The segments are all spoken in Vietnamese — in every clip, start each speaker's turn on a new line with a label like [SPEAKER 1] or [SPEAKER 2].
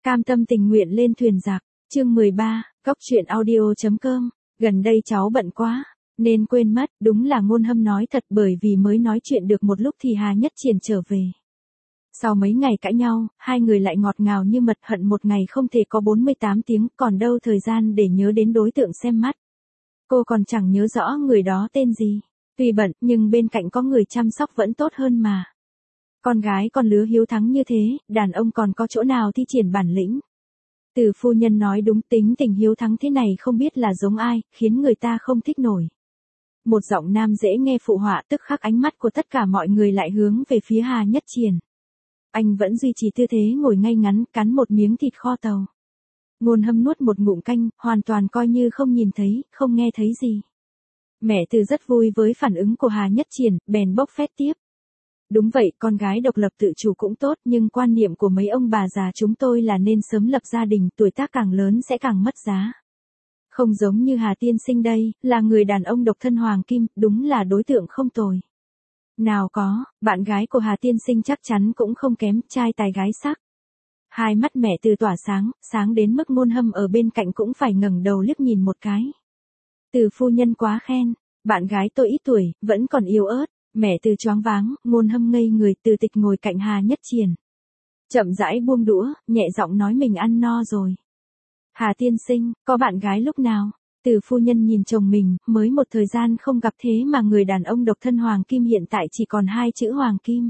[SPEAKER 1] Cam tâm tình nguyện lên thuyền giặc, chương 13, góc truyện audio.com, gần đây cháu bận quá, nên quên mất, đúng là Ngôn Hâm nói thật bởi vì mới nói chuyện được một lúc thì Hà Nhất Triển trở về. Sau mấy ngày cãi nhau, hai người lại ngọt ngào như mật, hận một ngày không thể có 48 tiếng, còn đâu thời gian để nhớ đến đối tượng xem mắt. Cô còn chẳng nhớ rõ người đó tên gì, tuy bận nhưng bên cạnh có người chăm sóc vẫn tốt hơn mà. Con gái con lứa hiếu thắng như thế, đàn ông còn có chỗ nào thi triển bản lĩnh. Từ phu nhân nói đúng, tính tình hiếu thắng thế này không biết là giống ai, khiến người ta không thích nổi. Một giọng nam dễ nghe phụ họa, tức khắc ánh mắt của tất cả mọi người lại hướng về phía Hà Nhất Triển. Anh vẫn duy trì tư thế ngồi ngay ngắn, cắn một miếng thịt kho tàu. Ngôn Hâm nuốt một ngụm canh, hoàn toàn coi như không nhìn thấy, không nghe thấy gì. Mẹ Từ rất vui với phản ứng của Hà Nhất Triển, bèn bốc phét tiếp. Đúng vậy, con gái độc lập tự chủ cũng tốt, nhưng quan niệm của mấy ông bà già chúng tôi là nên sớm lập gia đình, tuổi tác càng lớn sẽ càng mất giá. Không giống như Hà tiên sinh đây, là người đàn ông độc thân hoàng kim, đúng là đối tượng không tồi. Nào có, bạn gái của Hà tiên sinh chắc chắn cũng không kém, trai tài gái sắc. Hai mắt mẹ Từ tỏa sáng, sáng đến mức Ngôn Hâm ở bên cạnh cũng phải ngẩng đầu liếc nhìn một cái. Từ phu nhân quá khen, bạn gái tôi ít tuổi, vẫn còn yếu ớt. Mẹ Từ choáng váng, Ngôn Hâm ngây người, Từ Tịch ngồi cạnh Hà Nhất Triển. Chậm rãi buông đũa, nhẹ giọng nói mình ăn no rồi. Hà tiên sinh, có bạn gái lúc nào? Từ phu nhân nhìn chồng mình, mới một thời gian không gặp thế mà người đàn ông độc thân hoàng kim hiện tại chỉ còn hai chữ hoàng kim.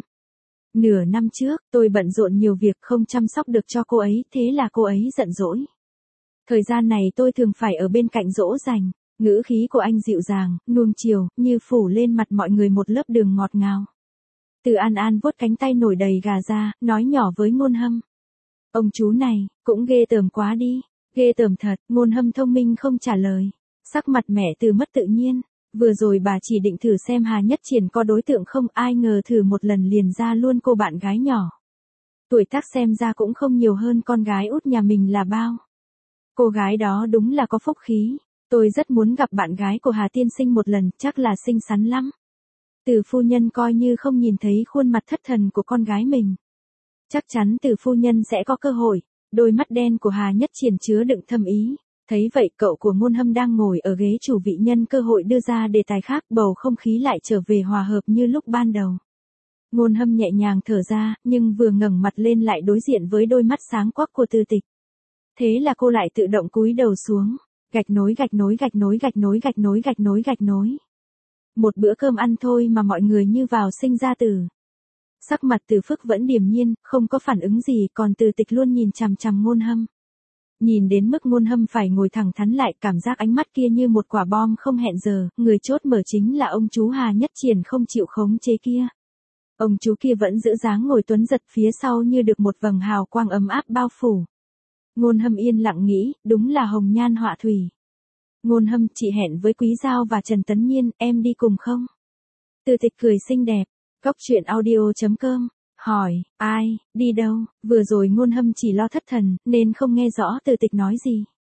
[SPEAKER 1] Nửa năm trước, tôi bận rộn nhiều việc không chăm sóc được cho cô ấy, thế là cô ấy giận dỗi. Thời gian này tôi thường phải ở bên cạnh dỗ dành. Ngữ khí của anh dịu dàng, nuông chiều, như phủ lên mặt mọi người một lớp đường ngọt ngào. Từ An An vuốt cánh tay nổi đầy gà ra, nói nhỏ với Ngôn Hâm. Ông chú này, cũng ghê tởm quá đi, ghê tởm thật. Ngôn Hâm thông minh không trả lời. Sắc mặt mẹ Từ mất tự nhiên, vừa rồi bà chỉ định thử xem Hà Nhất Triển có đối tượng không, ai ngờ thử một lần liền ra luôn cô bạn gái nhỏ. Tuổi tác xem ra cũng không nhiều hơn con gái út nhà mình là bao. Cô gái đó đúng là có phúc khí. Tôi rất muốn gặp bạn gái của Hà tiên sinh một lần, chắc là xinh xắn lắm. Từ phu nhân coi như không nhìn thấy khuôn mặt thất thần của con gái mình. Chắc chắn Từ phu nhân sẽ có cơ hội. Đôi mắt đen của Hà Nhất Triển chứa đựng thâm ý. Thấy vậy, cậu của Ngôn Hâm đang ngồi ở ghế chủ vị nhân cơ hội đưa ra đề tài khác, bầu không khí lại trở về hòa hợp như lúc ban đầu. Ngôn Hâm nhẹ nhàng thở ra, nhưng vừa ngẩng mặt lên lại đối diện với đôi mắt sáng quắc của Từ Tịch. Thế là cô lại tự động cúi đầu xuống. Gạch nối gạch nối gạch nối gạch nối gạch nối gạch nối gạch nối. Một bữa cơm ăn thôi mà mọi người như vào sinh ra tử. Sắc mặt Từ Phức vẫn điềm nhiên, không có phản ứng gì, còn Từ Tịch luôn nhìn chằm chằm Ngôn Hâm. Nhìn đến mức Ngôn Hâm phải ngồi thẳng thắn lại, cảm giác ánh mắt kia như một quả bom không hẹn giờ, người chốt mở chính là ông chú Hà Nhất Triển không chịu khống chế kia. Ông chú kia vẫn giữ dáng ngồi tuấn giật phía sau như được một vầng hào quang ấm áp bao phủ. Ngôn Hâm yên lặng nghĩ, đúng là hồng nhan họa thủy. Ngôn Hâm, chị hẹn với Quý Giao và Trần Tấn Nhiên, em đi cùng không? Từ Tịch cười xinh đẹp. Góc truyện audio.com, hỏi, ai, đi đâu? Vừa rồi Ngôn Hâm chỉ lo thất thần, nên không nghe rõ Từ Tịch nói gì.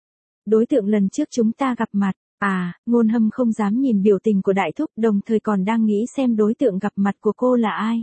[SPEAKER 1] Đối tượng lần trước chúng ta gặp mặt, Ngôn Hâm không dám nhìn biểu tình của đại thúc, đồng thời còn đang nghĩ xem đối tượng gặp mặt của cô là ai.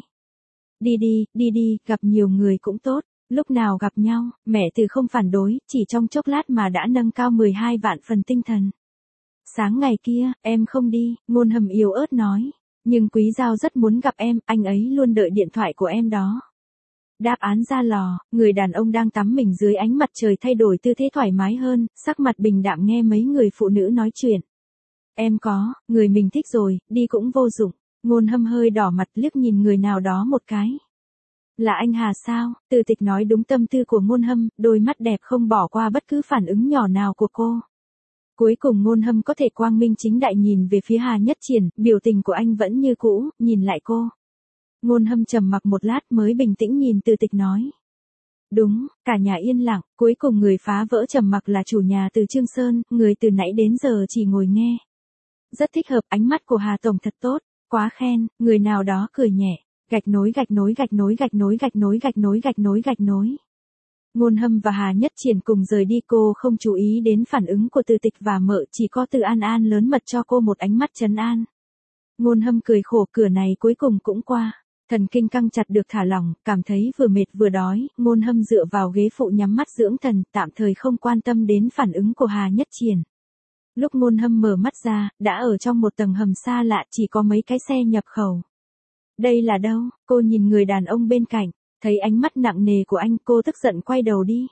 [SPEAKER 1] Đi đi, gặp nhiều người cũng tốt. Lúc nào gặp nhau, mẹ Từ không phản đối, chỉ trong chốc lát mà đã nâng cao 12 vạn phần tinh thần. Sáng ngày kia, em không đi, Ngôn Hâm yếu ớt nói. Nhưng Quý Giao rất muốn gặp em, anh ấy luôn đợi điện thoại của em đó. Đáp án ra lò, người đàn ông đang tắm mình dưới ánh mặt trời thay đổi tư thế thoải mái hơn, sắc mặt bình đạm nghe mấy người phụ nữ nói chuyện. Em có, người mình thích rồi, đi cũng vô dụng. Ngôn Hâm hơi đỏ mặt liếc nhìn người nào đó một cái. Là anh Hà sao? Từ Tịch nói đúng tâm tư của Ngôn Hâm, đôi mắt đẹp không bỏ qua bất cứ phản ứng nhỏ nào của cô. Cuối cùng Ngôn Hâm có thể quang minh chính đại nhìn về phía Hà Nhất Triển, biểu tình của anh vẫn như cũ, nhìn lại cô. Ngôn Hâm trầm mặc một lát mới bình tĩnh nhìn Từ Tịch nói. Đúng, cả nhà yên lặng, cuối cùng người phá vỡ trầm mặc là chủ nhà Từ Trương Sơn, người từ nãy đến giờ chỉ ngồi nghe. Rất thích hợp, ánh mắt của Hà Tổng thật tốt, quá khen, người nào đó cười nhẹ. Gạch nối gạch nối gạch nối gạch nối gạch nối gạch nối gạch nối gạch nối. Ngôn Hâm và Hà Nhất Triển cùng rời đi, cô không chú ý đến phản ứng của Từ Tịch và mợ, chỉ có Từ An An lớn mật cho cô một ánh mắt trấn an. Ngôn Hâm cười khổ, cửa này cuối cùng cũng qua. Thần kinh căng chặt được thả lỏng, cảm thấy vừa mệt vừa đói, Ngôn Hâm dựa vào ghế phụ nhắm mắt dưỡng thần, tạm thời không quan tâm đến phản ứng của Hà Nhất Triển. Lúc Ngôn Hâm mở mắt ra, đã ở trong một tầng hầm xa lạ chỉ có mấy cái xe nhập khẩu. Đây là đâu? Cô nhìn người đàn ông bên cạnh, thấy ánh mắt nặng nề của anh, cô tức giận quay đầu đi.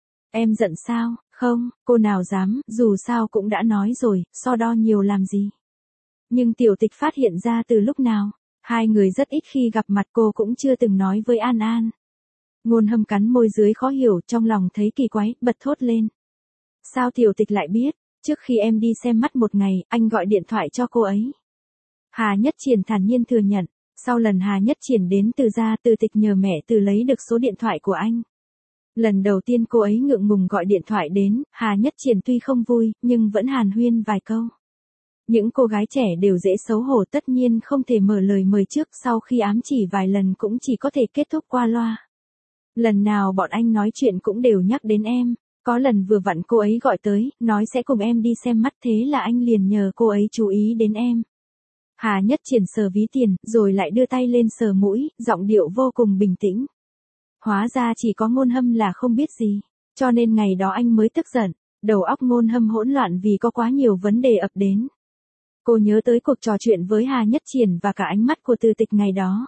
[SPEAKER 1] Em giận sao? Không, cô nào dám, dù sao cũng đã nói rồi, so đo nhiều làm gì. Nhưng Tiểu Tịch phát hiện ra từ lúc nào? Hai người rất ít khi gặp mặt, cô cũng chưa từng nói với An An. Ngôn Hâm cắn môi dưới khó hiểu, trong lòng thấy kỳ quái, bật thốt lên. Sao Tiểu Tịch lại biết? Trước khi em đi xem mắt một ngày, anh gọi điện thoại cho cô ấy. Hà Nhất Triển thản nhiên thừa nhận, sau lần Hà Nhất Triển đến Từ gia, Từ Tịch nhờ mẹ Từ lấy được số điện thoại của anh. Lần đầu tiên cô ấy ngượng ngùng gọi điện thoại đến, Hà Nhất Triển tuy không vui, nhưng vẫn hàn huyên vài câu. Những cô gái trẻ đều dễ xấu hổ, tất nhiên không thể mở lời mời trước, sau khi ám chỉ vài lần cũng chỉ có thể kết thúc qua loa. Lần nào bọn anh nói chuyện cũng đều nhắc đến em, có lần vừa vặn cô ấy gọi tới, nói sẽ cùng em đi xem mắt, thế là anh liền nhờ cô ấy chú ý đến em. Hà Nhất Triển sờ ví tiền, rồi lại đưa tay lên sờ mũi, giọng điệu vô cùng bình tĩnh. Hóa ra chỉ có Ngôn Hâm là không biết gì, cho nên ngày đó anh mới tức giận, đầu óc Ngôn Hâm hỗn loạn vì có quá nhiều vấn đề ập đến. Cô nhớ tới cuộc trò chuyện với Hà Nhất Triển và cả ánh mắt của Từ Tịch ngày đó.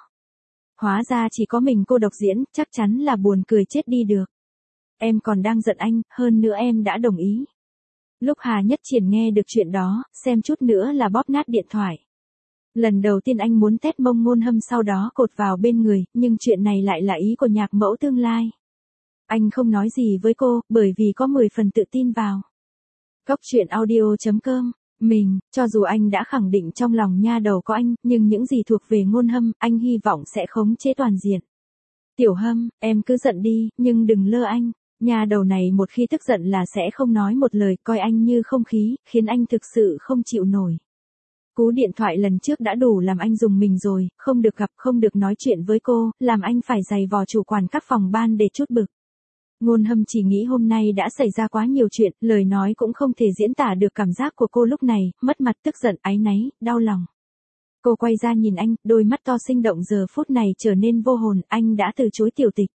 [SPEAKER 1] Hóa ra chỉ có mình cô độc diễn, chắc chắn là buồn cười chết đi được. Em còn đang giận anh, hơn nữa em đã đồng ý. Lúc Hà Nhất Triển nghe được chuyện đó, xem chút nữa là bóp nát điện thoại. Lần đầu tiên anh muốn tét mông Ngôn Hâm, sau đó cột vào bên người, nhưng chuyện này lại là ý của nhạc mẫu tương lai. Anh không nói gì với cô, bởi vì có 10 phần tự tin vào. Góc truyện audio.com. Cho dù anh đã khẳng định trong lòng nha đầu có anh, nhưng những gì thuộc về Ngôn Hâm, anh hy vọng sẽ khống chế toàn diện. Tiểu Hâm, em cứ giận đi, nhưng đừng lơ anh. Nha đầu này một khi tức giận là sẽ không nói một lời, coi anh như không khí, khiến anh thực sự không chịu nổi. Cú điện thoại lần trước đã đủ làm anh rùng mình rồi, không được gặp, không được nói chuyện với cô, làm anh phải giày vò chủ quản các phòng ban để chút bực. Ngôn Hâm chỉ nghĩ hôm nay đã xảy ra quá nhiều chuyện, lời nói cũng không thể diễn tả được cảm giác của cô lúc này, mất mặt, tức giận, áy náy, đau lòng. Cô quay ra nhìn anh, đôi mắt to sinh động giờ phút này trở nên vô hồn, anh đã từ chối Tiểu Tịch.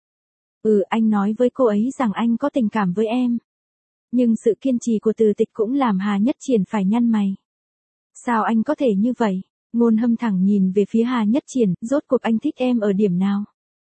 [SPEAKER 1] Anh nói với cô ấy rằng anh có tình cảm với em. Nhưng sự kiên trì của Từ Tịch cũng làm Hà Nhất Triển phải nhăn mày. Sao anh có thể như vậy? Ngôn Hâm thẳng nhìn về phía Hà Nhất Triển, rốt cuộc anh thích em ở điểm nào?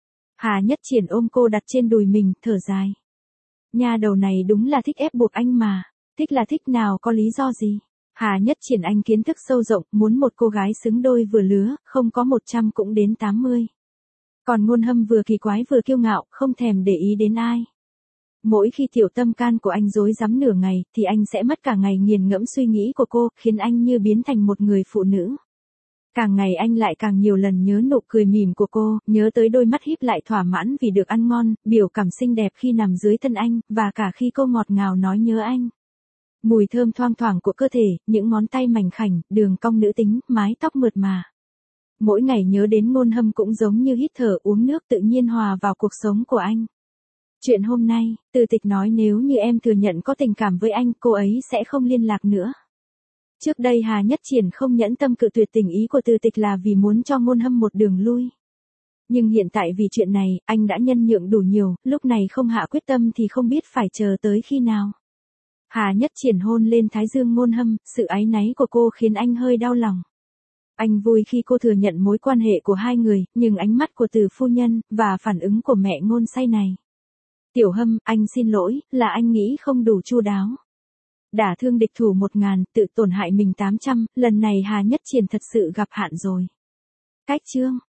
[SPEAKER 1] Hà Nhất Triển ôm cô đặt trên đùi mình, thở dài. Nha đầu này đúng là thích ép buộc anh mà, thích là thích nào có lý do gì? Hà Nhất Triển anh kiến thức sâu rộng, muốn một cô gái xứng đôi vừa lứa, không có 100 cũng đến 80. Còn Ngôn Hâm vừa kỳ quái vừa kiêu ngạo, không thèm để ý đến ai. Mỗi khi tiểu tâm can của anh rối rắm nửa ngày, thì anh sẽ mất cả ngày nghiền ngẫm suy nghĩ của cô, khiến anh như biến thành một người phụ nữ. Càng ngày anh lại càng nhiều lần nhớ nụ cười mỉm của cô, nhớ tới đôi mắt híp lại thỏa mãn vì được ăn ngon, biểu cảm xinh đẹp khi nằm dưới thân anh, và cả khi cô ngọt ngào nói nhớ anh. Mùi thơm thoang thoảng của cơ thể, những ngón tay mảnh khảnh, đường cong nữ tính, mái tóc mượt mà. Mỗi ngày nhớ đến Ngôn Hâm cũng giống như hít thở uống nước tự nhiên hòa vào cuộc sống của anh. Chuyện hôm nay, Từ Tịch nói nếu như em thừa nhận có tình cảm với anh, cô ấy sẽ không liên lạc nữa. Trước đây Hà Nhất Triển không nhẫn tâm cự tuyệt tình ý của Từ Tịch là vì muốn cho Ngôn Hâm một đường lui. Nhưng hiện tại vì chuyện này, anh đã nhân nhượng đủ nhiều, lúc này không hạ quyết tâm thì không biết phải chờ tới khi nào. Hà Nhất Triển hôn lên thái dương Ngôn Hâm, sự áy náy của cô khiến anh hơi đau lòng. Anh vui khi cô thừa nhận mối quan hệ của hai người, nhưng ánh mắt của Từ phu nhân, và phản ứng của mẹ Ngôn say này. Tiểu Hâm, anh xin lỗi, là anh nghĩ không đủ chu đáo. Đả thương địch thủ 1000, tự tổn hại mình 800, lần này Hà Nhất Triển thật sự gặp hạn rồi. Cách chương.